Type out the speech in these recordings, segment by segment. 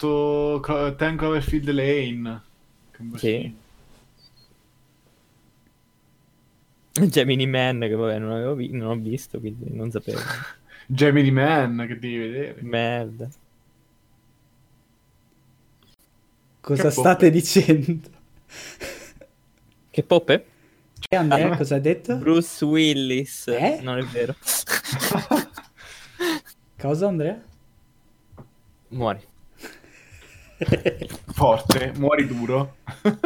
fatto 10 Cloverfield Lane. Sì. Gemini Man, che vabbè non ho visto, quindi non sapevo. Gemini Man, che devi vedere. Merda. Cosa Che state dicendo? Che poppe? Andrea, cosa hai detto? Bruce Willis. Eh? Non è vero. Cosa, Andrea? Muori. Forte, muori duro.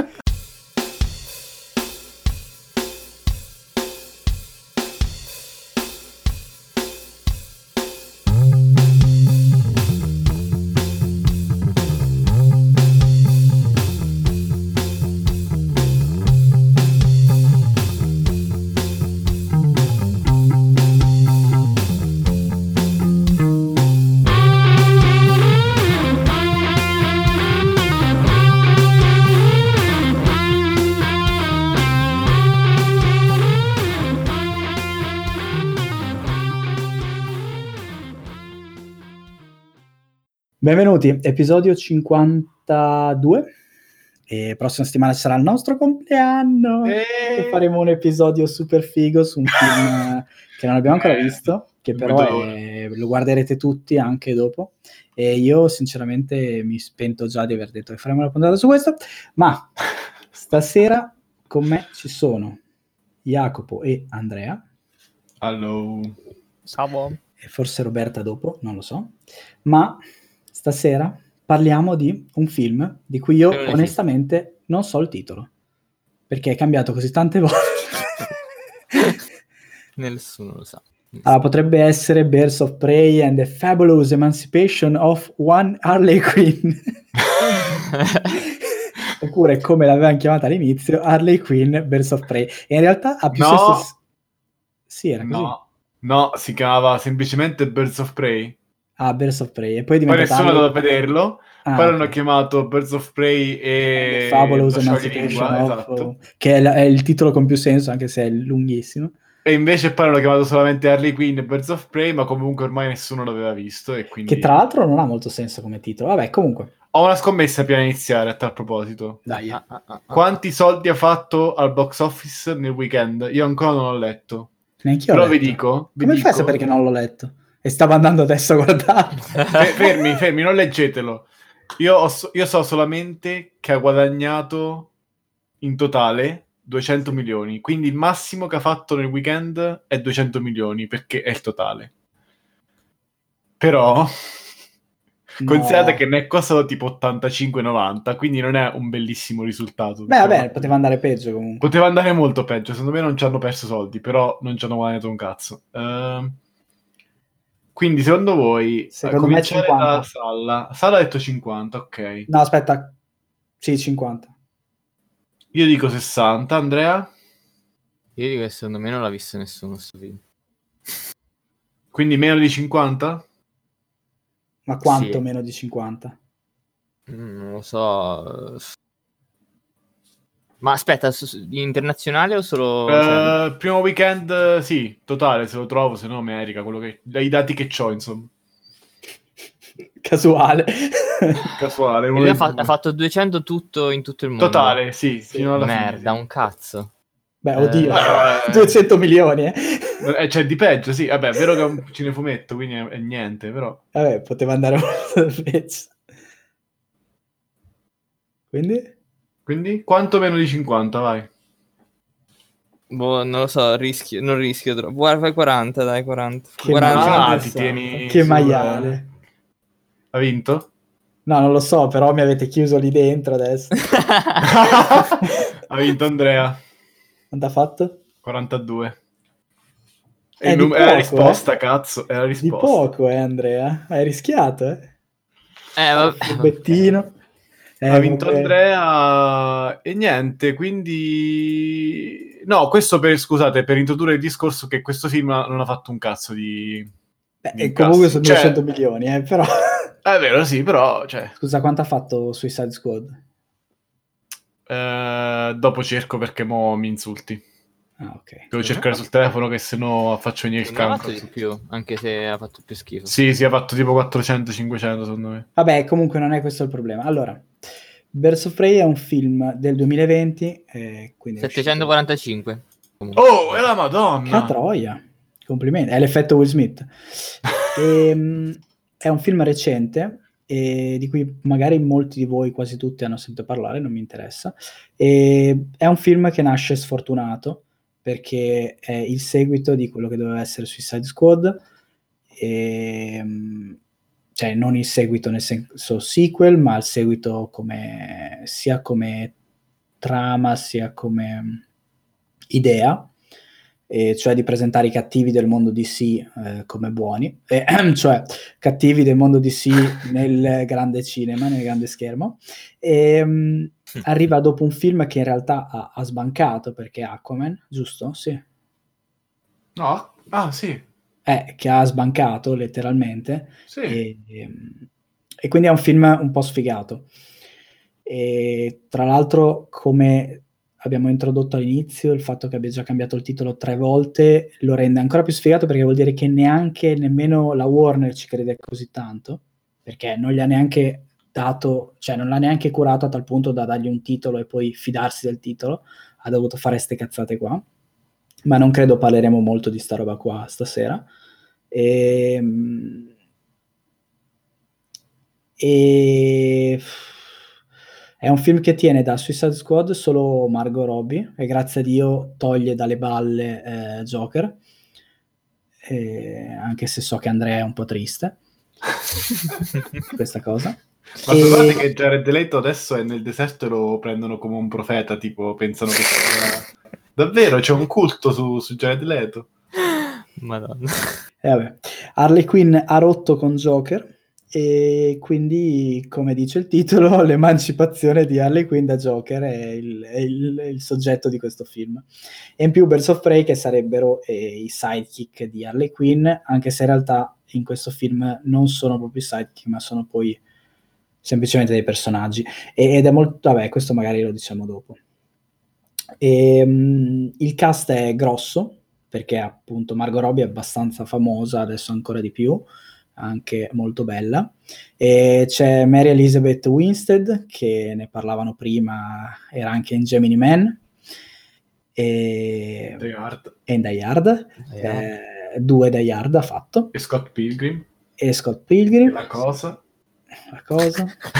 Benvenuti, episodio 52. E prossima settimana sarà il nostro compleanno. E faremo un episodio super figo su un film che non abbiamo ancora visto, che però lo guarderete tutti anche dopo. E io sinceramente mi spento già di aver detto che faremo una puntata su questo, ma stasera con me ci sono Jacopo e Andrea. Hello. Ciao. E forse Roberta dopo, non lo so. Ma stasera parliamo di un film di cui io onestamente non so il titolo, perché è cambiato così tante volte. Nessuno lo sa. Allora, potrebbe essere Birds of Prey and the Fabulous Emancipation of One Harley Quinn. Oppure, come l'avevamo chiamata all'inizio, Harley Quinn, Birds of Prey. E in realtà ha più senso... Sì, era così. No, si chiamava semplicemente Birds of Prey. Ah, Birds of Prey. E poi nessuno doveva vederlo. Poi okay. l'hanno chiamato Birds of Prey e Fabulous Emancipation of... esatto. Che è il titolo con più senso, anche se è lunghissimo. E invece poi l'hanno chiamato solamente Harley Quinn e Birds of Prey, ma comunque ormai nessuno l'aveva visto. E quindi... Che tra l'altro non ha molto senso come titolo. Vabbè, comunque. Ho una scommessa prima di iniziare a tal proposito. Dai. Quanti soldi ha fatto al box office nel weekend? Io ancora non l'ho letto. Neanch'io però l'ho letto. vi dico... Come fai a sapere che non l'ho letto? E stavo andando adesso a guardare. Fermi, non leggetelo. Io so solamente che ha guadagnato in totale 200 milioni. Quindi il massimo che ha fatto nel weekend è 200 milioni, perché è il totale. Però... considerate che ne è costato tipo 85-90, quindi non è un bellissimo risultato. Beh, vabbè, poteva andare peggio comunque. Poteva andare molto peggio, secondo me non ci hanno perso soldi, però non ci hanno guadagnato un cazzo. Quindi secondo voi, secondo me 50. Da Sala ha detto 50, ok. No, aspetta, sì, 50. Io dico 60, Andrea? Io dico che secondo me non l'ha visto nessuno sto film. Quindi meno di 50? Ma quanto meno di 50? Non lo so. Ma aspetta, internazionale o solo... primo weekend, sì, totale, se lo trovo, se no America, i dati che c'ho, insomma. Casuale. Lui ha fatto 200 tutto in tutto il mondo. Totale, sì. Fino alla merda, fine, un cazzo. Beh, oddio, 200 milioni, C'è di peggio, sì. Vabbè, è vero che è un cinefumetto, quindi è niente, però... Vabbè, poteva andare molto peggio. Quindi? Quanto meno di 50, vai. Boh, non lo so, non rischio troppo. Guarda, fai 40, dai, 40. Che 40 ti tieni... Che maiale. Ha vinto? No, non lo so, però mi avete chiuso lì dentro adesso. Ha vinto Andrea. Quanto ha fatto? 42. È la risposta, cazzo. È la risposta. Di poco, Andrea. Hai rischiato, vabbè. Bettino. Ha vinto Andrea e niente, quindi... No, questo scusate, per introdurre il discorso che questo film non ha fatto un cazzo di comunque sono 200 milioni, però... È vero, sì, però... Scusa, quanto ha fatto Suicide Squad? Dopo cerco perché mo mi insulti. Ah, ok. Devo cercare sul telefono che sennò faccio venire il Non ha cancro. fatto di più, anche se ha fatto più schifo. Sì, ha fatto tipo 400-500 secondo me. Vabbè, comunque non è questo il problema. Allora, Birds of Prey è un film del 2020, quindi è uscito... 745. Oh, è la Che Madonna! troia! Complimenti, è l'effetto Will Smith. È un film recente, di cui magari molti di voi, quasi tutti, hanno sentito parlare, non mi interessa. È un film che nasce sfortunato, perché è il seguito di quello che doveva essere Suicide Squad, cioè non il seguito nel senso sequel, ma il seguito sia come trama, sia come idea, cioè di presentare i cattivi del mondo DC come buoni, cioè cattivi del mondo DC nel grande cinema, nel grande schermo. Arriva dopo un film che in realtà ha sbancato, perché è Aquaman, giusto? Sì. No? Ah, sì. Che ha sbancato letteralmente, Sì. e quindi è un film un po' sfigato. E tra l'altro, come abbiamo introdotto all'inizio, il fatto che abbia già cambiato il titolo 3 volte lo rende ancora più sfigato, perché vuol dire che nemmeno la Warner ci crede così tanto, perché non gli ha neanche dato, cioè non l'ha neanche curato a tal punto da dargli un titolo e poi fidarsi del titolo. Ha dovuto fare ste cazzate qua, ma non credo parleremo molto di sta roba qua stasera. E è un film che tiene da Suicide Squad solo Margot Robbie, e grazie a Dio toglie dalle balle Joker, anche se so che Andrea è un po' triste questa cosa. Ma pensate che Jared Leto adesso è nel deserto e lo prendono come un profeta, tipo pensano che sia... Davvero, c'è un culto su Jared Leto. Madonna. Vabbè. Harley Quinn ha rotto con Joker, e quindi, come dice il titolo, l'emancipazione di Harley Quinn da Joker è il soggetto di questo film. E in più Birds of Prey, che sarebbero i sidekick di Harley Quinn, anche se in realtà in questo film non sono proprio i sidekick, ma sono poi semplicemente dei personaggi. Ed è molto... Vabbè, questo magari lo diciamo dopo. Il cast è grosso, perché appunto Margot Robbie è abbastanza famosa, adesso ancora di più, anche molto bella. E c'è Mary Elizabeth Winstead, che ne parlavano prima, era anche in Gemini Man e Die Hard. in Die Hard. 2 Die Hard ha fatto, E Scott Pilgrim. e Scott Pilgrim. La cosa. Poi?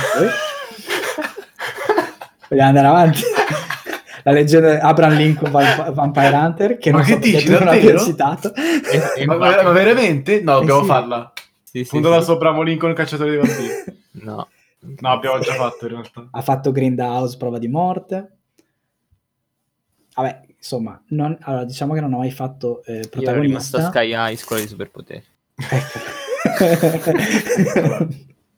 Vogliamo andare avanti? La leggenda Abraham Lincoln Vampire Hunter, che ma non che so perché dici, tu non davvero? abbia citato. Ma veramente? No, dobbiamo sì. farla. Sì, Puntata sopra Lincoln, cacciatore di vampiri. No. No, abbiamo già fatto in realtà. Ha fatto Grindhouse, Prova di morte. Vabbè, insomma, allora, diciamo che non ho mai fatto Io ero protagonista. rimasto a Sky High, Scuola di superpoteri. Ecco.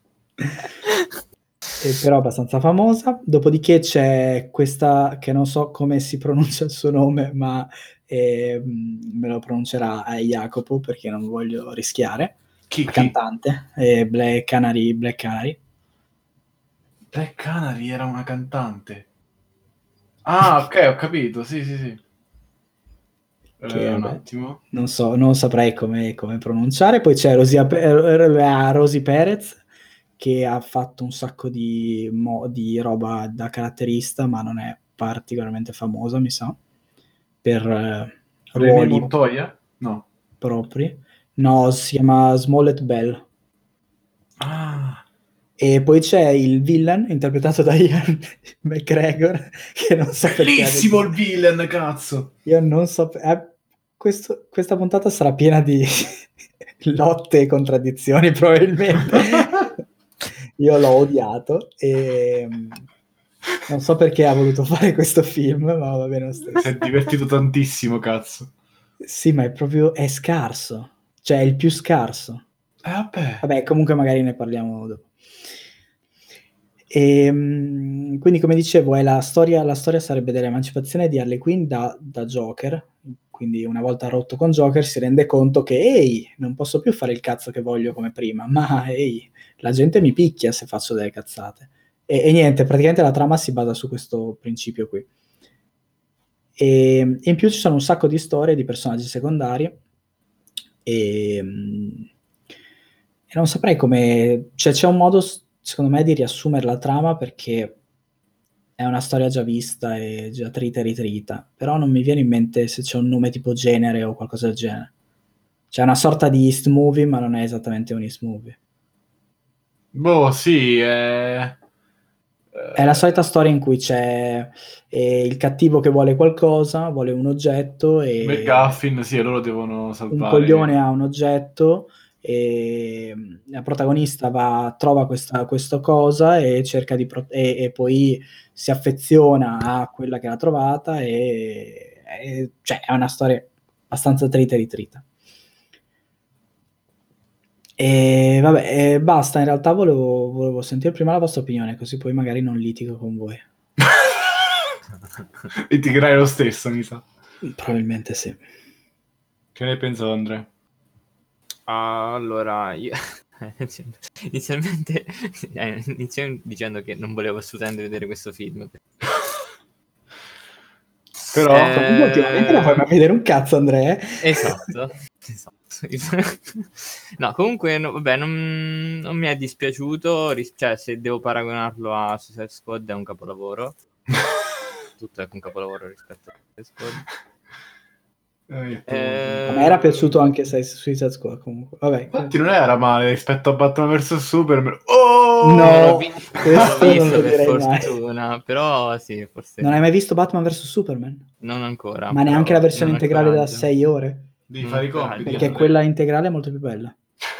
Però abbastanza famosa. Dopodiché c'è questa, che non so come si pronuncia il suo nome, ma me lo pronuncerà Jacopo, perché non voglio rischiare. Chi? Cantante, Black Canary. Black Canary era una cantante. Ah, ok, ho capito. Sì. Che, un vabbè, attimo. non saprei come pronunciare. Poi c'è Rosie Perez, che ha fatto un sacco di roba da caratterista, ma non è particolarmente famosa, mi sa, per ruoli Montoya? No. propri. No, si chiama Smollett Bell. Ah. E poi c'è il villain, interpretato da Ian McGregor, che non so perché... Bellissimo il villain, cazzo! Io non so... questa puntata sarà piena di lotte e contraddizioni, probabilmente. Io l'ho odiato e non so perché ha voluto fare questo film, ma va bene lo stesso. Si è divertito tantissimo, cazzo. Sì, ma è scarso. Cioè, è il più scarso. Vabbè, comunque magari ne parliamo dopo. Quindi, come dicevo, la storia sarebbe dell'emancipazione di Harley Quinn da Joker. Quindi, una volta rotto con Joker, si rende conto che, ehi, non posso più fare il cazzo che voglio come prima, ma ehi, la gente mi picchia se faccio delle cazzate. E niente, praticamente la trama si basa su questo principio qui. E in più ci sono un sacco di storie di personaggi secondari e non saprei come... Cioè c'è un modo, secondo me, di riassumere la trama, perché è una storia già vista e già trita e ritrita, però non mi viene in mente se c'è un nome tipo genere o qualcosa del genere. C'è una sorta di East movie, ma non è esattamente un East movie. Boh, sì, È la solita storia in cui c'è il cattivo che vuole qualcosa, vuole un oggetto e McGuffin, sì, e loro devono un salvare. coglione ha un oggetto e la protagonista trova questa cosa e cerca e poi si affeziona a quella che l'ha trovata e cioè è una storia abbastanza trita e ritrita. E vabbè, basta, in realtà volevo sentire prima la vostra opinione, così poi magari non litigo con voi. Litigherai lo stesso, mi sa. Probabilmente sì. Che ne hai pensato, Andrea? Allora, io inizialmente inizio dicendo che non volevo assolutamente vedere questo film. Però Comunque ultimamente non puoi mai vedere un cazzo, Andrea. Esatto. No, comunque vabbè, non mi è dispiaciuto, cioè se devo paragonarlo a Suicide Squad è un capolavoro. Tutto è un capolavoro rispetto a Suicide Squad. A me era piaciuto anche Suicide Squad comunque. Vabbè. Infatti non era male rispetto a Batman vs Superman. Oh! No, questo l'ho visto non per mai. fortuna, però sì, forse. Non hai mai visto Batman vs Superman? Non ancora. Ma neanche la versione integrale da 6 ore? Devi fare i compiti. Perché quella integrale è molto più bella.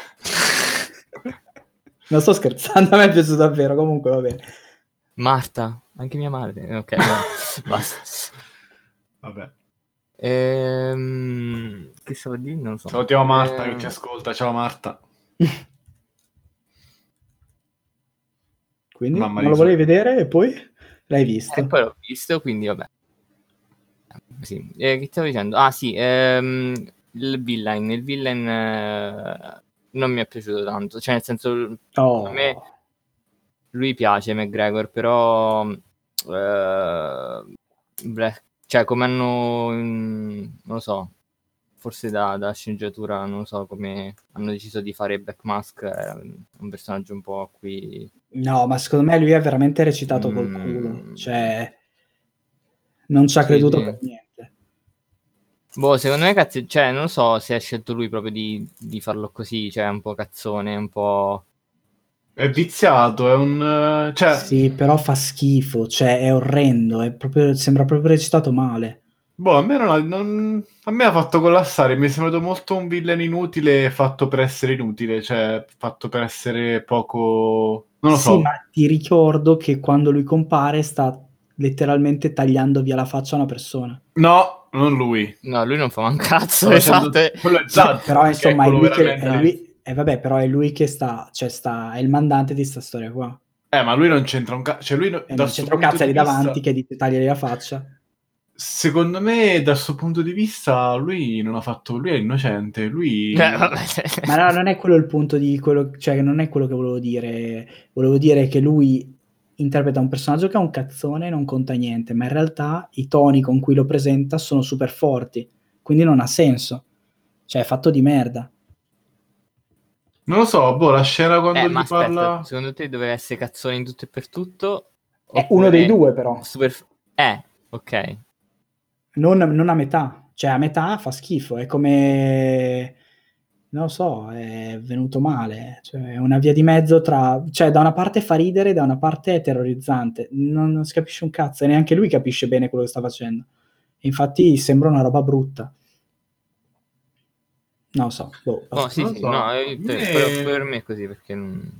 Non sto scherzando, a me è piaciuto davvero, comunque va bene. Marta, anche mia madre. Ok, no, basta. Vabbè. Che stavo a dire? Non lo so. Salutiamo Marta che ci ascolta. Ciao Marta. Quindi Mamma non lo volevi vedere e poi l'hai visto. E poi l'ho visto, quindi vabbè. Sì. Che stavo dicendo? Ah sì, il villain non mi è piaciuto tanto. Cioè nel senso, a me lui piace McGregor, però cioè come non lo so, forse da sceneggiatura non lo so come hanno deciso di fare Black Mask, era un personaggio un po' qui. No, ma secondo me lui è veramente recitato col culo, cioè non ci ha creduto per niente. Boh, secondo me cioè non lo so se ha scelto lui proprio di farlo così, cioè un po' cazzone, un po'... È viziato, è un... cioè... Sì, però fa schifo, cioè è orrendo, sembra proprio recitato male. Boh, a me a me ha fatto collassare, mi è sembrato molto un villain inutile fatto per essere inutile, cioè fatto per essere poco... Non lo so. Sì, ma ti ricordo che quando lui compare sta letteralmente tagliando via la faccia a una persona. No, non lui. No, lui non fa un cazzo, esatto. Quello è Zod, però insomma è vabbè, però è lui che è il mandante di sta storia qua. Ma lui non c'entra un cazzo, cioè lui non c'entra un cazzo, è lì davanti che ti taglia la faccia. Secondo me, dal suo punto di vista, lui non ha fatto... Lui è innocente, lui... Ma no, non è quello il punto di quello... Cioè, non è quello che volevo dire. Volevo dire che lui interpreta un personaggio che è un cazzone e non conta niente, ma in realtà i toni con cui lo presenta sono super forti, quindi non ha senso. Cioè, è fatto di merda. Non lo so, boh, la scena quando ma gli parla... aspetta, secondo te doveva essere cazzone in tutto e per tutto? È uno dei due, però. Ok. Non a metà. Cioè, a metà fa schifo. È come... Non lo so, è venuto male. Cioè, è una via di mezzo tra... Cioè, da una parte fa ridere, da una parte è terrorizzante. Non si capisce un cazzo, e neanche lui capisce bene quello che sta facendo. Infatti sembra una roba brutta. Non lo so. Sì, so. No, per me è così, perché...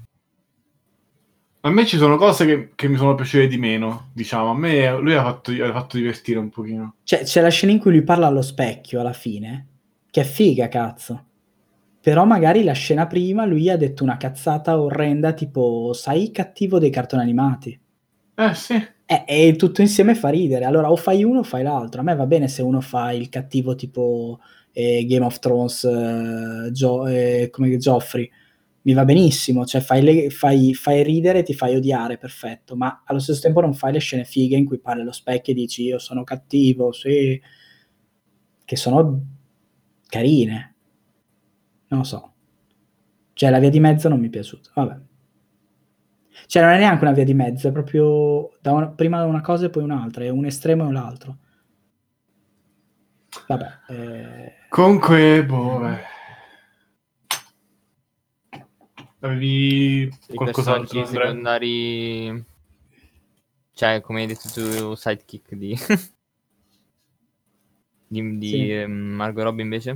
A me ci sono cose che mi sono piaciute di meno, diciamo. A me lui ha fatto divertire un pochino. Cioè, c'è la scena in cui lui parla allo specchio alla fine, che è figa, cazzo. Però magari la scena prima lui ha detto una cazzata orrenda, tipo, sai il cattivo dei cartoni animati? Sì. E tutto insieme fa ridere. Allora o fai uno o fai l'altro. A me va bene se uno fa il cattivo tipo Game of Thrones, come Joffrey. mi va benissimo, cioè fai ridere, ti fai odiare, perfetto, ma allo stesso tempo non fai le scene fighe in cui parli allo specchio e dici io sono cattivo, sì, che sono carine, non lo so, cioè la via di mezzo non mi è piaciuta, vabbè. Cioè non è neanche una via di mezzo, è proprio prima una cosa e poi un'altra, è un estremo e l'altro. Vabbè. Comunque, avevi I qualcos'altro, personaggi Andrea? secondari, cioè come hai detto tu, sidekick di Sì. Margot Robbie invece?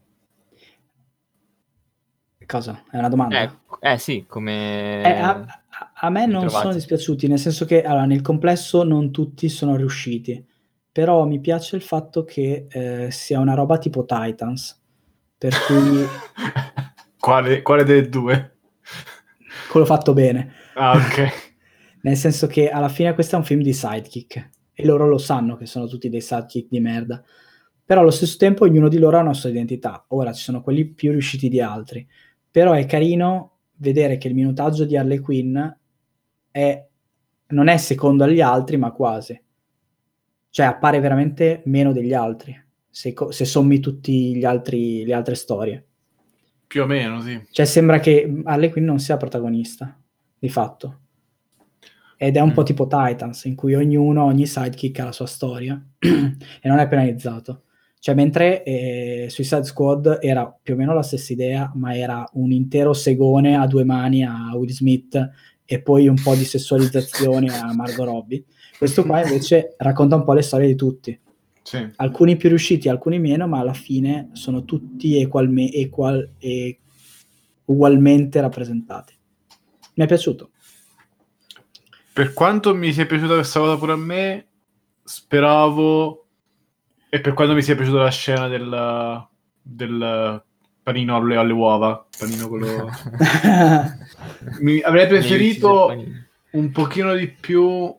Cosa? È una domanda? Sì, come A me non sono ritrovati. dispiaciuti, nel senso che allora, nel complesso non tutti sono riusciti, però mi piace il fatto che sia una roba tipo Titans, per cui Quale delle due? quello fatto bene. Ah, ok. Nel senso che alla fine questo è un film di sidekick e loro lo sanno che sono tutti dei sidekick di merda, però allo stesso tempo ognuno di loro ha una sua identità. Ora ci sono quelli più riusciti di altri, però è carino vedere che il minutaggio di Harley Quinn non è secondo agli altri, ma quasi. Cioè appare veramente meno degli altri, se sommi tutti le altre storie. Più o meno, sì. Cioè sembra che Harley Quinn non sia protagonista, di fatto. Ed è un po' tipo Titans, in cui ogni sidekick ha la sua storia e non è penalizzato. Cioè, mentre Suicide Squad era più o meno la stessa idea, ma era un intero segone a due mani a Will Smith e poi un po' di sessualizzazione a Margot Robbie. Questo qua invece racconta un po' le storie di tutti. Sì. Alcuni più riusciti, alcuni meno, ma alla fine sono tutti ugualmente rappresentati. Mi è piaciuto. Per quanto mi sia piaciuta questa cosa pure a me, speravo, e per quanto mi sia piaciuta la scena del panino alle uova, panino quello... avrei preferito un pochino di più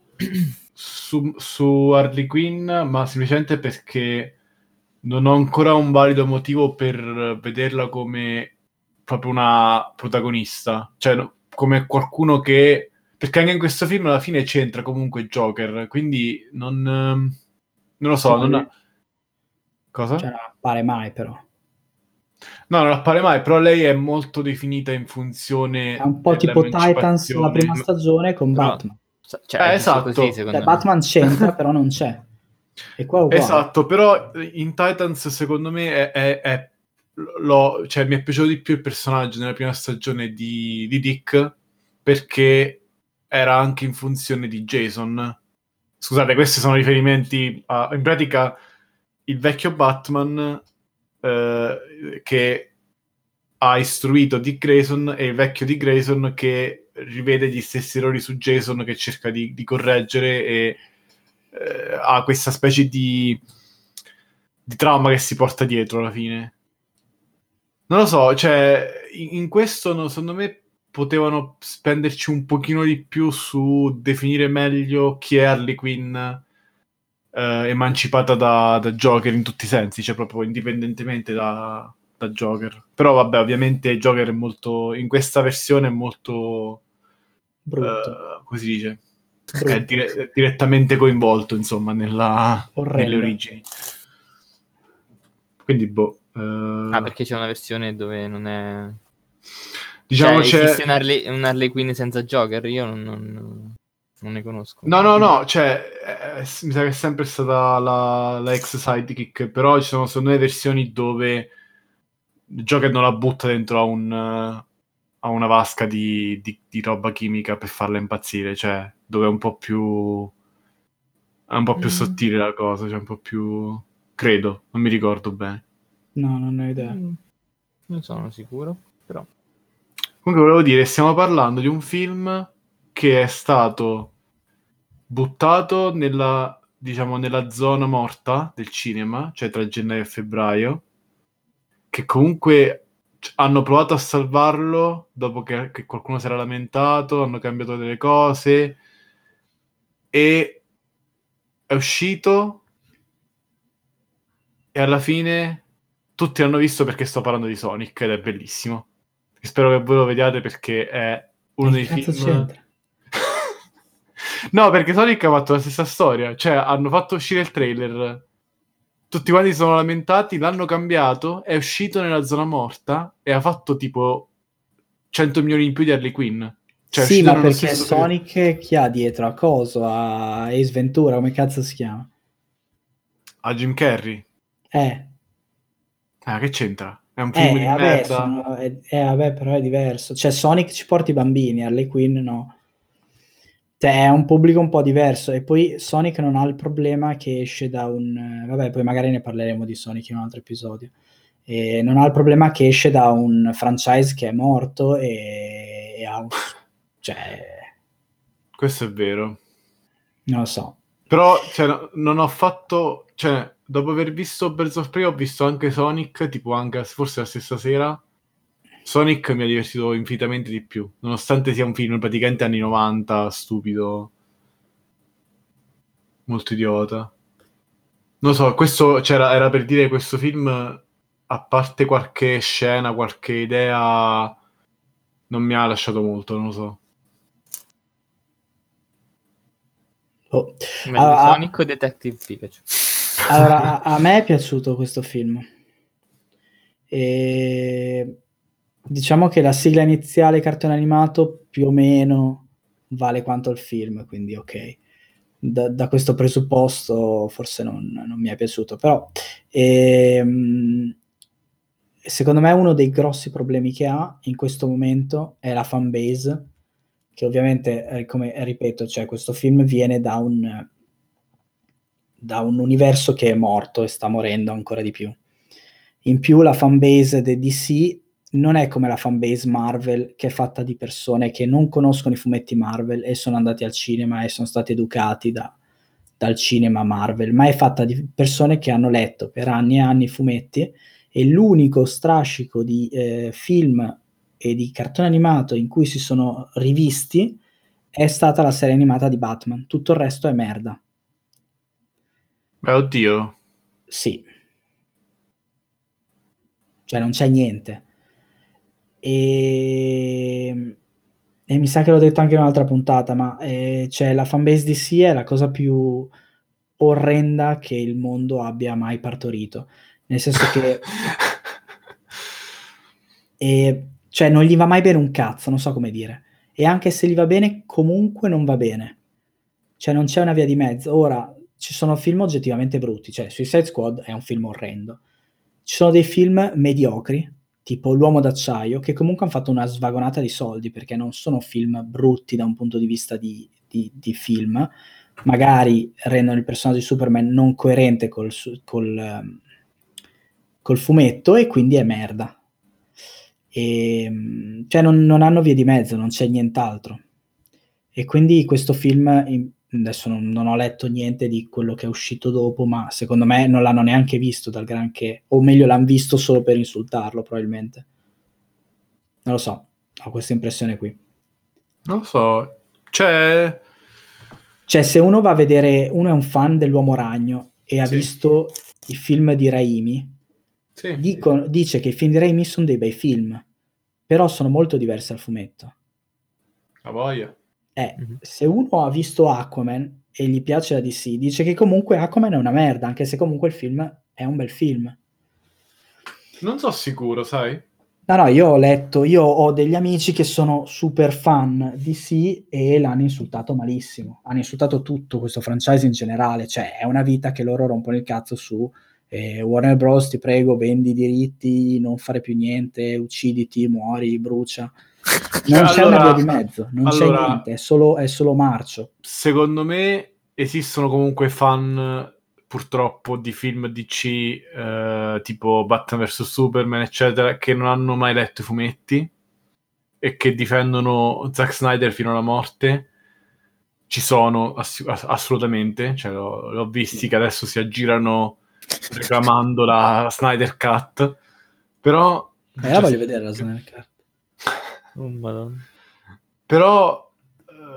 su Harley Quinn, ma semplicemente perché non ho ancora un valido motivo per vederla come proprio una protagonista, cioè come qualcuno che... Perché anche in questo film alla fine c'entra comunque Joker, quindi non lo so, Cioè, Cosa? Cioè non appare mai, però. No, non appare mai, però lei è molto definita in È funzione un po' tipo Titans la prima dell'emancipazione. stagione con Però, Batman. cioè, è giusto così, Esatto. secondo Cioè, me. Batman c'entra, però non c'è. E qua è uguale. Esatto, però in Titans secondo me cioè, mi è piaciuto di più il personaggio nella prima stagione di Dick, perché era anche in funzione di Jason. Scusate, questi sono riferimenti a... In pratica, il vecchio Batman che ha istruito Dick Grayson e il vecchio Dick Grayson che rivede gli stessi errori su Jason, che cerca di correggere e ha questa specie di trauma che si porta dietro alla fine. Non lo so, cioè in questo secondo me potevano spenderci un pochino di più su definire meglio chi è Harley Quinn, emancipata da Joker in tutti i sensi, cioè proprio indipendentemente da Joker. Però vabbè, ovviamente Joker è molto, in questa versione è molto Brutto. come si dice? Brutto. È direttamente coinvolto, insomma, nelle origini. Quindi, perché c'è una versione dove non è... Diciamo cioè, c'è... esiste un Harley Quinn senza Joker? Io non ne conosco. No, cioè, mi sa che è sempre stata la ex sidekick, però ci sono secondo me versioni dove Joker non la butta dentro a una vasca di roba chimica per farla impazzire, cioè, dove è un po' più sottile la cosa, cioè un po' più... credo, non mi ricordo bene. No, non ho idea. Non sono sicuro, però... Comunque volevo dire, stiamo parlando di un film che è stato buttato nella, diciamo, nella zona morta del cinema, cioè tra gennaio e febbraio, che comunque hanno provato a salvarlo dopo che qualcuno si era lamentato, hanno cambiato delle cose e è uscito e alla fine tutti l'hanno visto perché sto parlando di Sonic ed è bellissimo. Spero che voi lo vediate perché è uno dei film... C'entra? No, perché Sonic ha fatto la stessa storia. Cioè, hanno fatto uscire il trailer, tutti quanti si sono lamentati, l'hanno cambiato, è uscito nella zona morta e ha fatto tipo 100 milioni in più di Harley Quinn. Cioè, sì, ma perché stesso Sonic chi ha dietro? A coso? A Ace Ventura? Come cazzo si chiama? a Jim Carrey. Che c'entra? È un film di Vabbè, merda. vabbè, però è diverso. Cioè, Sonic ci porta i bambini, Harley Quinn no. Cioè, è un pubblico un po' diverso. E poi Sonic non ha il problema che esce da un... Vabbè, poi magari ne parleremo di Sonic in un altro episodio. E non ha il problema che esce da un franchise che è morto e ha un... Cioè... Questo è vero. Non lo so. Però, cioè, non ho fatto... Cioè, dopo aver visto Birds of Prey ho visto anche Sonic, tipo anche forse la stessa sera. Sonic mi ha divertito infinitamente di più, nonostante sia un film praticamente anni 90, stupido, molto idiota. Non so, questo era per dire questo film, a parte qualche scena, qualche idea, non mi ha lasciato molto, non lo so. Oh. Meglio di Sonic o Detective Pikachu? Allora, a me è piaciuto questo film. E diciamo che la sigla iniziale cartone animato più o meno vale quanto il film, quindi ok. Da questo presupposto forse non mi è piaciuto, però secondo me uno dei grossi problemi che ha in questo momento è la fan base, che ovviamente, come ripeto, cioè questo film viene da un universo che è morto e sta morendo ancora di più. In più la fanbase di DC non è come la fanbase Marvel, che è fatta di persone che non conoscono i fumetti Marvel e sono andati al cinema e sono stati educati dal cinema Marvel, ma è fatta di persone che hanno letto per anni e anni i fumetti, e l'unico strascico di film e di cartone animato in cui si sono rivisti è stata la serie animata di Batman. Tutto il resto è merda. Beh, oddio. Sì. Cioè non c'è niente. E mi sa che l'ho detto anche in un'altra puntata, ma cioè, la fanbase DC è la cosa più orrenda che il mondo abbia mai partorito. Nel senso che cioè non gli va mai bene un cazzo, non so come dire. E anche se gli va bene, comunque non va bene. Cioè non c'è una via di mezzo. Ora, ci sono film oggettivamente brutti, cioè Suicide Squad è un film orrendo. Ci sono dei film mediocri, tipo L'Uomo d'Acciaio, che comunque hanno fatto una svagonata di soldi, perché non sono film brutti da un punto di vista di film. Magari rendono il personaggio di Superman non coerente col fumetto e quindi è merda. Cioè non hanno vie di mezzo, non c'è nient'altro. E quindi questo film, adesso non ho letto niente di quello che è uscito dopo, ma secondo me non l'hanno neanche visto dal granché, o meglio l'hanno visto solo per insultarlo probabilmente. Non lo so, ho questa impressione qui. Non lo so, cioè se uno va a vedere, uno è un fan dell'Uomo Ragno e ha sì. visto i film di Raimi, Sì. Dice che i film di Raimi sono dei bei film, però sono molto diversi dal fumetto. A voglia. Se uno ha visto Aquaman e gli piace la DC, dice che comunque Aquaman è una merda, anche se comunque il film è un bel film. Non so sicuro, sai? No, io ho degli amici che sono super fan DC e l'hanno insultato malissimo. Hanno insultato tutto questo franchise in generale, cioè è una vita che loro rompono il cazzo su Warner Bros, ti prego, vendi i diritti, non fare più niente, ucciditi, muori, brucia. Non c'è una via di mezzo, non c'è niente, è solo marcio. Secondo me esistono comunque fan, purtroppo, di film DC tipo Batman vs Superman, eccetera, che non hanno mai letto i fumetti e che difendono Zack Snyder fino alla morte. Ci sono assolutamente, cioè l'ho visti che adesso si aggirano reclamando la Snyder Cut, però la voglio vedere la Snyder Cut. Oh, Madonna. Però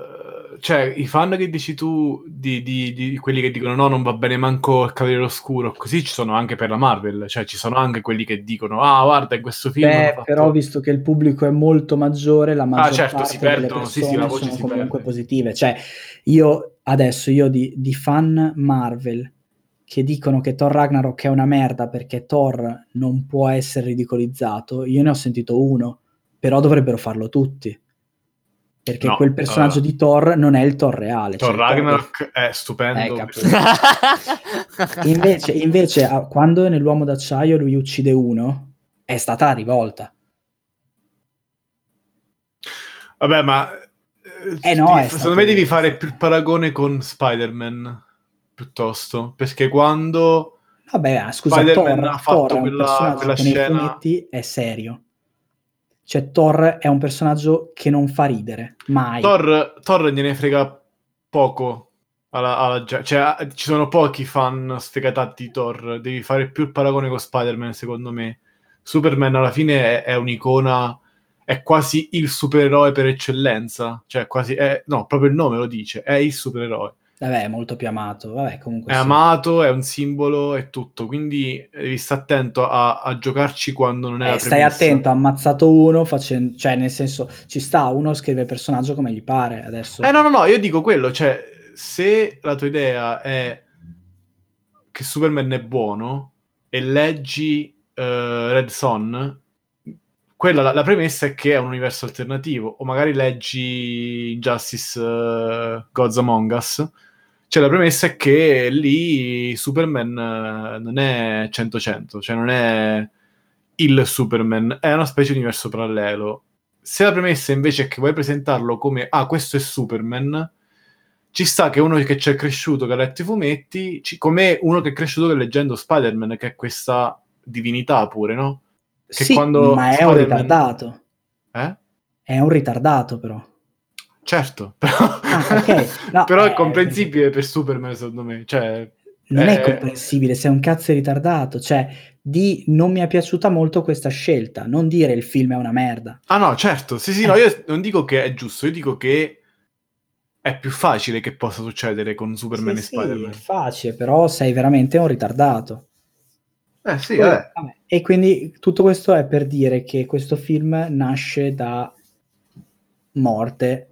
cioè, i fan che dici tu, di quelli che dicono no, non va bene manco il Cavaliere Oscuro, così ci sono anche per la Marvel, cioè ci sono anche quelli che dicono guarda, in questo film hanno fatto... Però visto che il pubblico è molto maggiore, la maggior certo, parte si perdono, delle persone la voce sono si comunque perde. positive. Cioè, io di fan Marvel che dicono che Thor Ragnarok è una merda perché Thor non può essere ridicolizzato, io ne ho sentito uno, però dovrebbero farlo tutti. Perché No, quel personaggio di Thor non è il Thor reale. Thor cioè, Ragnarok è stupendo. Invece, quando nell'Uomo d'Acciaio lui uccide uno, è stata la rivolta. Vabbè, ma secondo me devi fare più il paragone con Spider-Man piuttosto, perché quando scusa, Spider-Man ha fatto Thor è un personaggio che nei fumetti è serio. Cioè Thor è un personaggio che non fa ridere, mai. Thor gliene frega poco cioè ci sono pochi fan sfegatati di Thor, devi fare più il paragone con Spider-Man secondo me. Superman alla fine è un'icona, è quasi il supereroe per eccellenza, cioè quasi no, proprio il nome lo dice, è il supereroe. Vabbè, è molto più amato, comunque è sì. amato, è un simbolo, è tutto, quindi devi stare attento a giocarci quando non è la premessa. Stai attento, ha ammazzato uno facendo, cioè nel senso, ci sta, uno scrive il personaggio come gli pare adesso. No, io dico quello, cioè se la tua idea è che Superman è buono e leggi Red Son, quella la premessa è che è un universo alternativo, o magari leggi Justice Gods Among Us, cioè la premessa è che lì Superman non è 100-100, cioè non è il Superman, è una specie di universo parallelo. Se la premessa invece è che vuoi presentarlo come questo è Superman, ci sta che uno che c'è cresciuto, che ha letto i fumetti, come uno che è cresciuto che leggendo Spider-Man, che è questa divinità pure, no? Che sì, quando ma è Spider-Man... un ritardato. È un ritardato, però. Certo, però, okay. No, però è comprensibile per Superman, secondo me. Cioè, non è comprensibile, sei un cazzo ritardato. Cioè, non mi è piaciuta molto questa scelta, non dire il film è una merda. no, certo. Sì, no, io non dico che è giusto, io dico che è più facile che possa succedere con Superman e Spider-Man. Sì, è facile, però sei veramente un ritardato. Sì, vabbè. E quindi tutto questo è per dire che questo film nasce da morte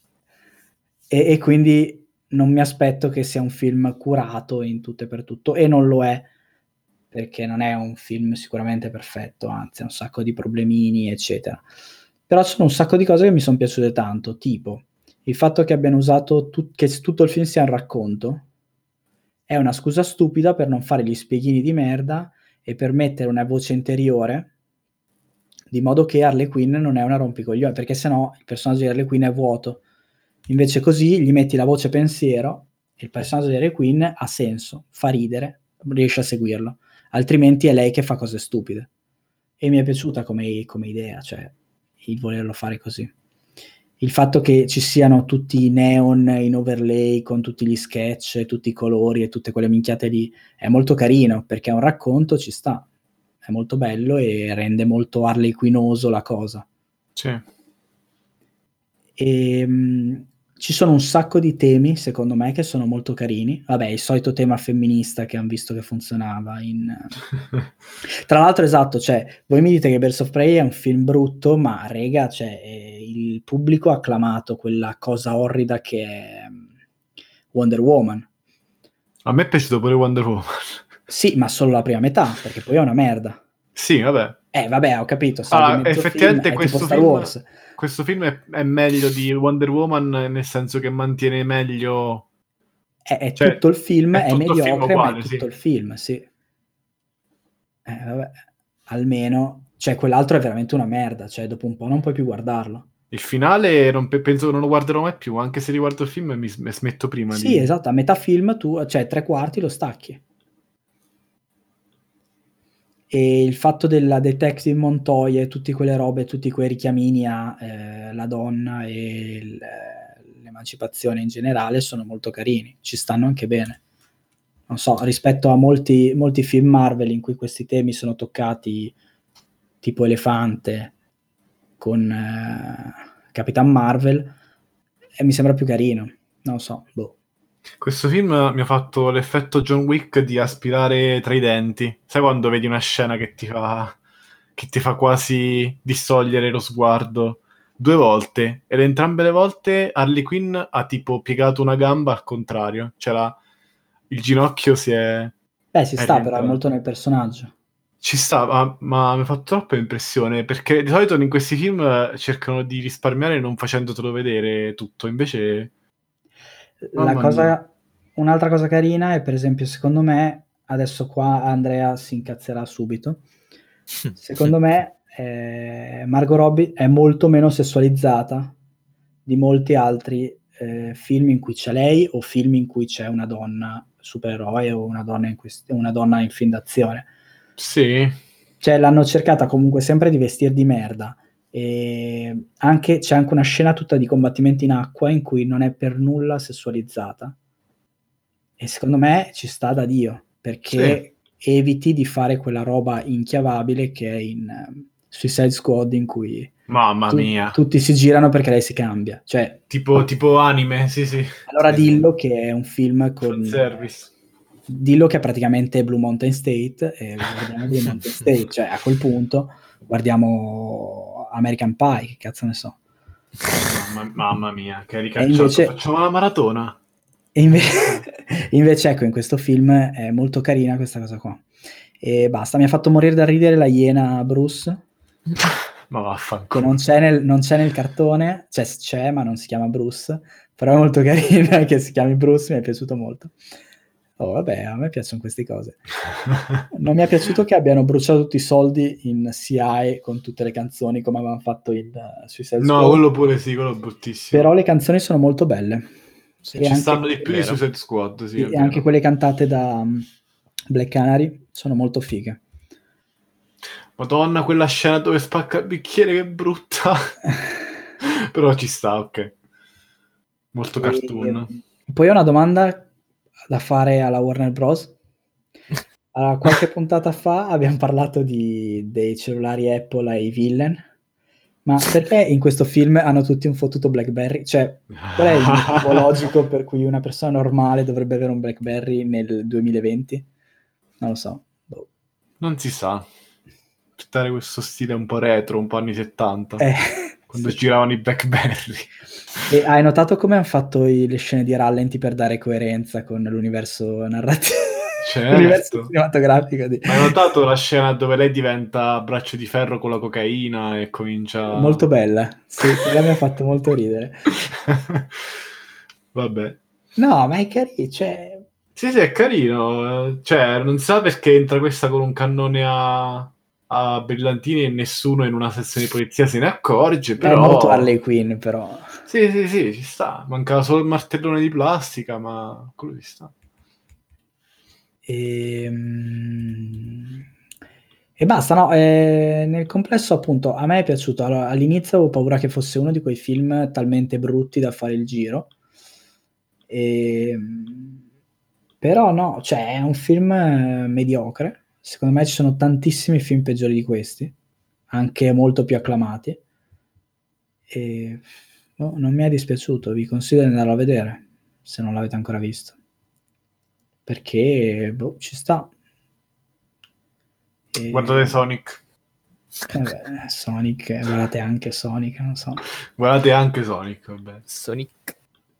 e quindi non mi aspetto che sia un film curato in tutto e per tutto, e non lo è, perché non è un film sicuramente perfetto, anzi ha un sacco di problemini, eccetera. Però ci sono un sacco di cose che mi sono piaciute tanto, tipo il fatto che abbiano usato che tutto il film sia un racconto è una scusa stupida per non fare gli spieghini di merda e per mettere una voce interiore, di modo che Harley Quinn non è una rompicoglioni, perché sennò il personaggio di Harley Quinn è vuoto. Invece così gli metti la voce pensiero e il personaggio di Harley Quinn ha senso, fa ridere, riesci a seguirlo. Altrimenti è lei che fa cose stupide. E mi è piaciuta come idea, cioè il volerlo fare così. Il fatto che ci siano tutti i neon in overlay con tutti gli sketch, tutti i colori e tutte quelle minchiate lì è molto carino, perché è un racconto, ci sta, è molto bello e rende molto harlequinoso la cosa. Sì. Ci sono un sacco di temi, secondo me, che sono molto carini. Vabbè, il solito tema femminista che hanno visto che funzionava Tra l'altro, esatto, cioè, voi mi dite che Birds of Prey è un film brutto, ma rega, cioè, il pubblico ha acclamato quella cosa orrida che è Wonder Woman. A me è piaciuto pure Wonder Woman. Sì, ma solo la prima metà, perché poi è una merda. Sì, vabbè. Vabbè, ho capito. Effettivamente film, tipo Star Wars. Questo film è meglio di Wonder Woman, nel senso che mantiene meglio... Cioè, tutto il film è mediocre, uguale, ma è tutto il film, sì. Vabbè, almeno... Cioè, quell'altro è veramente una merda, cioè, dopo un po' non puoi più guardarlo. Il finale penso che non lo guarderò mai più, anche se riguardo il film mi smetto prima Sì, esatto, a metà film tu, cioè 3/4 lo stacchi. E il fatto della Detective Montoya e tutte quelle robe, tutti quei richiamini a la donna e l'emancipazione in generale sono molto carini, ci stanno anche bene. Non so, rispetto a molti film Marvel in cui questi temi sono toccati, tipo Elefante con Capitan Marvel, E mi sembra più carino, non lo so, boh. Questo film mi ha fatto l'effetto John Wick di aspirare tra i denti. Sai quando vedi una scena che ti fa quasi distogliere lo sguardo? 2 volte. Ed entrambe le volte Harley Quinn ha tipo piegato una gamba al contrario. Cioè il ginocchio si è... Beh, si sta, però è rientrato. molto nel personaggio. Ci sta, ma mi ha fatto troppa impressione, perché di solito in questi film cercano di risparmiare non facendotelo vedere tutto, invece... Un'altra cosa carina è, per esempio, secondo me, adesso qua Andrea si incazzerà subito, secondo me Margot Robbie è molto meno sessualizzata di molti altri film in cui c'è lei, o film in cui c'è una donna supereroe o una donna in film d'azione. Sì. Cioè l'hanno cercata comunque sempre di vestir di merda. E c'è anche una scena tutta di combattimenti in acqua in cui non è per nulla sessualizzata, e secondo me ci sta da Dio, perché eviti di fare quella roba inchiavabile che è in Suicide Squad, in cui Mamma mia. tutti si girano perché lei si cambia, cioè tipo anime, sì. allora sì, dillo che è un film con service. Dillo che è praticamente Blue Mountain State, e guardiamo Blue Mountain State, cioè a quel punto guardiamo American Pie, che cazzo ne so. Mamma mia, che ricacciato. Facciamo la maratona. E invece ecco, in questo film è molto carina questa cosa qua. E basta, mi ha fatto morire da ridere la iena Bruce. Ma vaffanculo. Che non c'è nel cartone, cioè c'è, ma non si chiama Bruce, però è molto carina che si chiami Bruce, mi è piaciuto molto. Oh, vabbè, a me piacciono queste cose. Non mi è piaciuto che abbiano bruciato tutti i soldi in CI con tutte le canzoni, come avevano fatto Suicide Squad. No, quello pure sì, quello è bruttissimo. Però le canzoni sono molto belle. Sì, ci stanno di più di Suicide Squad, sì. E anche quelle cantate da Black Canary sono molto fighe. Madonna, quella scena dove spacca il bicchiere, che brutta. Però ci sta, ok. Molto cartoon. Poi ho una domanda da fare alla Warner Bros. Allora, qualche puntata fa abbiamo parlato dei cellulari Apple ai villain, ma perché in questo film hanno tutti un fottuto BlackBerry? Cioè, qual è il motivo logico per cui una persona normale dovrebbe avere un BlackBerry nel 2020? Non lo so. Boh. Non si sa. Portare questo stile un po' retro, un po' anni 70, quando giravano i BlackBerry. E hai notato come hanno fatto le scene di rallenti per dare coerenza con l'universo narrativo? Certo. L'universo cinematografico. Hai notato la scena dove lei diventa braccio di ferro con la cocaina e comincia... Molto bella. Sì, quella mi ha fatto molto ridere. Vabbè. No, ma è carino, cioè... Sì, è carino. Cioè, non sa perché entra questa con un cannone a brillantini e nessuno in una sezione di polizia se ne accorge, però... È molto Harley Quinn, però. Sì, ci sta. Mancava solo il martellone di plastica, ma quello ci sta. E basta, no? Nel complesso, appunto, a me è piaciuto. Allora, all'inizio avevo paura che fosse uno di quei film talmente brutti da fare il giro. Però no, cioè è un film mediocre. Secondo me ci sono tantissimi film peggiori di questi, anche molto più acclamati. E non mi è dispiaciuto, vi consiglio di andarlo a vedere se non l'avete ancora visto, perché ci sta. Guardate Sonic. Sonic, guardate anche Sonic, non so. Guardate anche Sonic, vabbè. Sonic.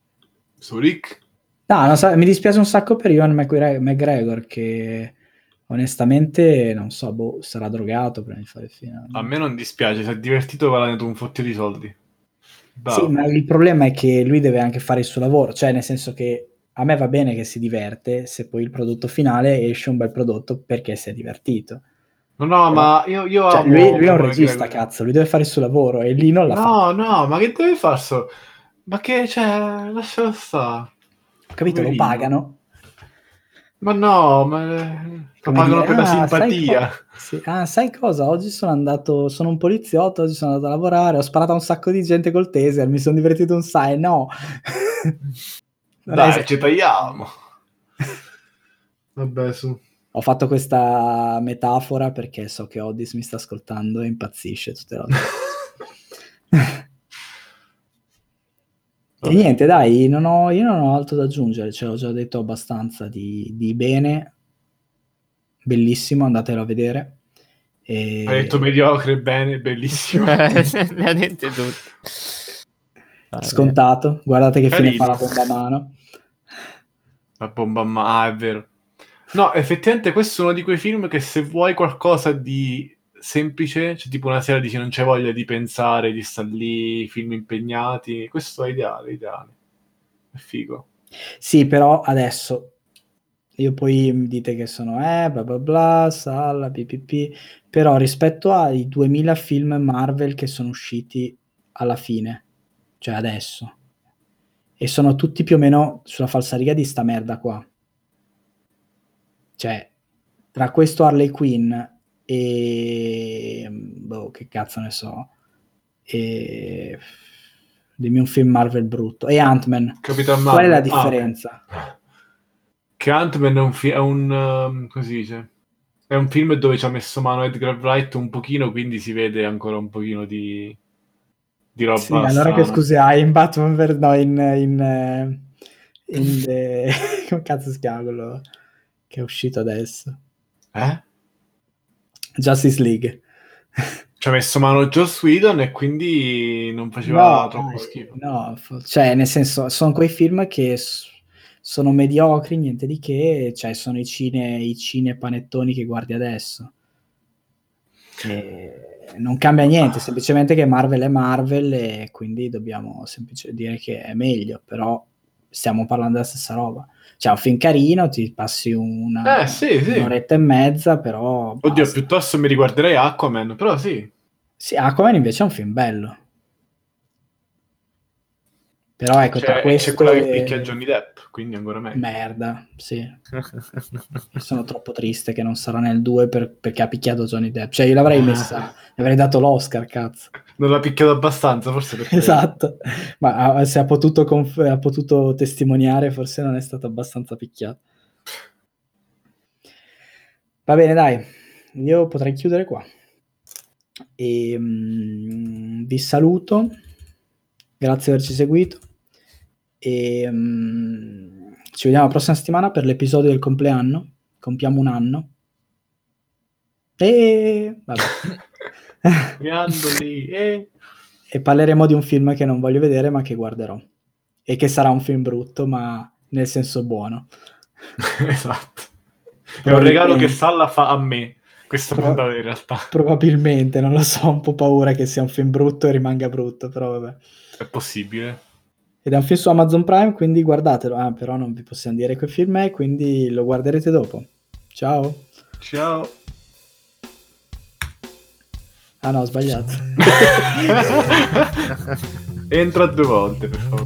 No, non so, mi dispiace un sacco per Ewan McGregor, che onestamente non so, sarà drogato prima di fare il film. A me non dispiace, si è divertito guadagnando un fottio di soldi. Sì, ma il problema è che lui deve anche fare il suo lavoro, cioè nel senso che a me va bene che si diverte se poi il prodotto finale esce un bel prodotto perché si è divertito. No, ma io cioè, lui è un regista, cazzo, lui deve fare il suo lavoro e lì non l'ha fatto. No, ma che deve fare? Ma che, cioè, lascialo stare. Ho capito, lo pagano. Ma no, ma lo pagano per la simpatia. Sai cosa? Oggi sono un poliziotto, oggi sono andato a lavorare, ho sparato a un sacco di gente col taser, mi sono divertito un sacco, no. Dai, ci tagliamo. Vabbè, su. Ho fatto questa metafora perché so che Oddis mi sta ascoltando e impazzisce tutte le volte. E niente, dai, io non ho altro da aggiungere, ce l'ho già detto abbastanza di bene, bellissimo, andatelo a vedere. Hai detto mediocre, bene, bellissimo. Ne ha dette tutte. Scontato, guardate che fine fa Carino. la bomba a mano. La bomba a mano, è vero. No, effettivamente questo è uno di quei film che se vuoi qualcosa di semplice, cioè tipo una sera dici non c'è voglia di pensare, di star lì, film impegnati, questo è ideale. È figo. Sì, però adesso io poi mi dite che sono bla bla bla, salla, ppp, però rispetto ai 2000 film Marvel che sono usciti alla fine, cioè adesso, e sono tutti più o meno sulla falsariga di sta merda qua. Cioè, tra questo Harley Quinn e... boh, che cazzo ne so, e... dimmi un film Marvel brutto, e Ant-Man. Capitan Qual è la Marvel. differenza? Che Ant-Man è come si dice? È un film dove ci ha messo mano Edgar Wright un pochino, quindi si vede ancora un pochino di roba Sì, allora che strana. scusi, in Batman no, in come cazzo si chiama quello che è uscito adesso? Justice League. Ci ha messo mano Joss Whedon e quindi non faceva No, troppo dai, schifo. no, cioè nel senso sono quei film che sono mediocri, niente di che, cioè sono i cine panettoni che guardi adesso. E non cambia niente, semplicemente che Marvel è Marvel e quindi dobbiamo semplicemente dire che è meglio, però stiamo parlando della stessa roba. Cioè, un film carino, ti passi Sì. un'oretta e mezza, però Oddio, basta. piuttosto mi riguarderei Aquaman, però sì. Sì, Aquaman invece è un film bello. Però ecco, tra C'è questo quella che picchia e... Johnny Depp, quindi ancora meglio. Merda, sì. Sono troppo triste che non sarà nel 2 perché ha picchiato Johnny Depp. Cioè, io l'avrei messa, gli avrei dato l'Oscar, cazzo. Non l'ha picchiato abbastanza, forse per quello. Esatto, ma se ha potuto testimoniare, forse non è stato abbastanza picchiato. Va bene, dai, io potrei chiudere qua. E, vi saluto, grazie per averci seguito. E, ci vediamo la prossima settimana per l'episodio del compleanno. Compiamo un anno. E vabbè. E parleremo di un film che non voglio vedere ma che guarderò e che sarà un film brutto ma nel senso buono. Esatto, è un regalo che Salla fa a me questa puntata in realtà. Probabilmente, non lo so, ho un po' paura che sia un film brutto e rimanga brutto, però vabbè. È possibile. Ed è un film su Amazon Prime, quindi guardatelo. Però non vi possiamo dire che film è, quindi lo guarderete dopo. Ciao. Ciao. Ah no, ho sbagliato. Entra 2 volte, per favore.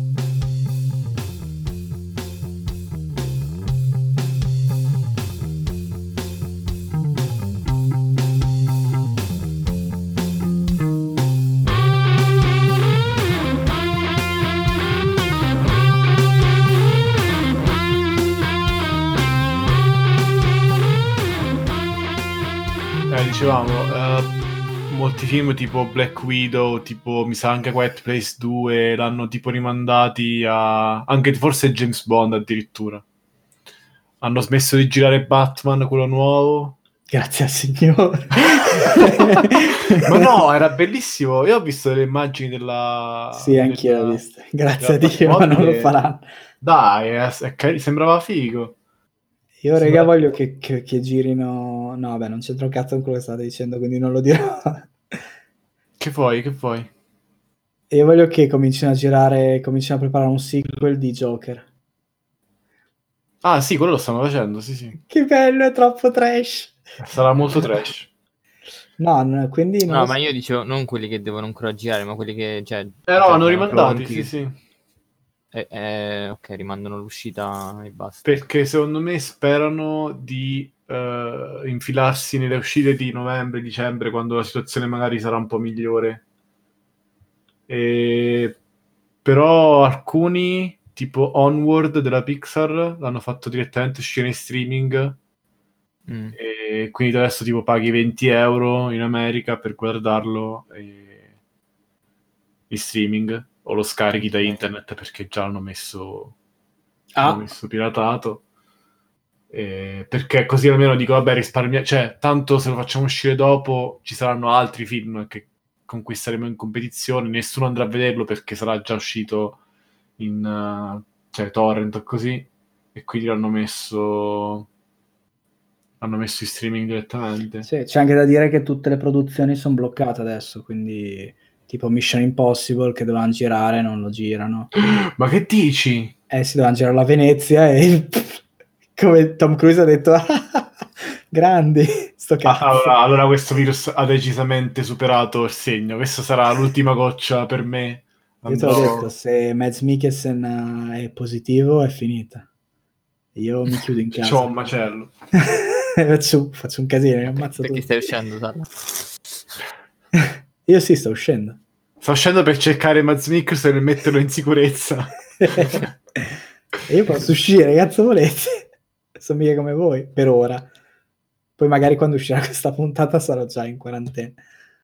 Dicevamo, molti film tipo Black Widow, tipo mi sa anche Quiet Place 2 l'hanno tipo rimandati a... anche forse James Bond addirittura. Hanno smesso di girare Batman, quello nuovo. Grazie al Signore. Ma no, era bellissimo. Io ho visto delle immagini della... Sì, anch'io l'ho visto. Grazie a Dio, ma non lo faranno. Dai, sembrava figo. Io, raga, voglio che girino... No, vabbè, non c'entra un cazzo con quello che state dicendo, quindi non lo dirò. Che vuoi? Io voglio che comincino a preparare un sequel di Joker. Ah, sì, quello lo stanno facendo, sì. Che bello, è troppo trash. Sarà molto trash. No, quindi... No, ma io dicevo non quelli che devono ancora girare, ma quelli che... Cioè, no, hanno rimandati, sì. Ok, rimandano l'uscita e basta. Perché secondo me sperano di infilarsi nelle uscite di novembre, dicembre, quando la situazione magari sarà un po' migliore. Però alcuni, tipo Onward della Pixar, l'hanno fatto direttamente uscire in streaming. E quindi adesso tipo paghi 20 euro in America per guardarlo in streaming. o lo scarichi da internet perché già l'hanno messo piratato. Perché così almeno dico, vabbè, risparmia, cioè, tanto se lo facciamo uscire dopo ci saranno altri film che conquisteremo in competizione, nessuno andrà a vederlo perché sarà già uscito in cioè, torrent o così, e quindi hanno messo in streaming direttamente. Sì, c'è anche da dire che tutte le produzioni sono bloccate adesso, quindi tipo Mission Impossible che dovevano girare non lo girano. Ma che dici? Si dovevano girare a Venezia e come Tom Cruise ha detto grandi, sto cazzo. Allora questo virus ha decisamente superato il segno, questa sarà l'ultima goccia per me. Io te l'ho detto, se Mads Mikkelsen è positivo è finita, io mi chiudo in casa. C'ho un macello. faccio un casino, mi ammazzo perché tutti. stai uscendo, Sala? Io sì, sto uscendo. Sto uscendo per cercare Mads Mikkelsen e metterlo in sicurezza. Io posso uscire, cazzo volete? Sono mica come voi, per ora. Poi magari quando uscirà questa puntata sarò già in quarantena.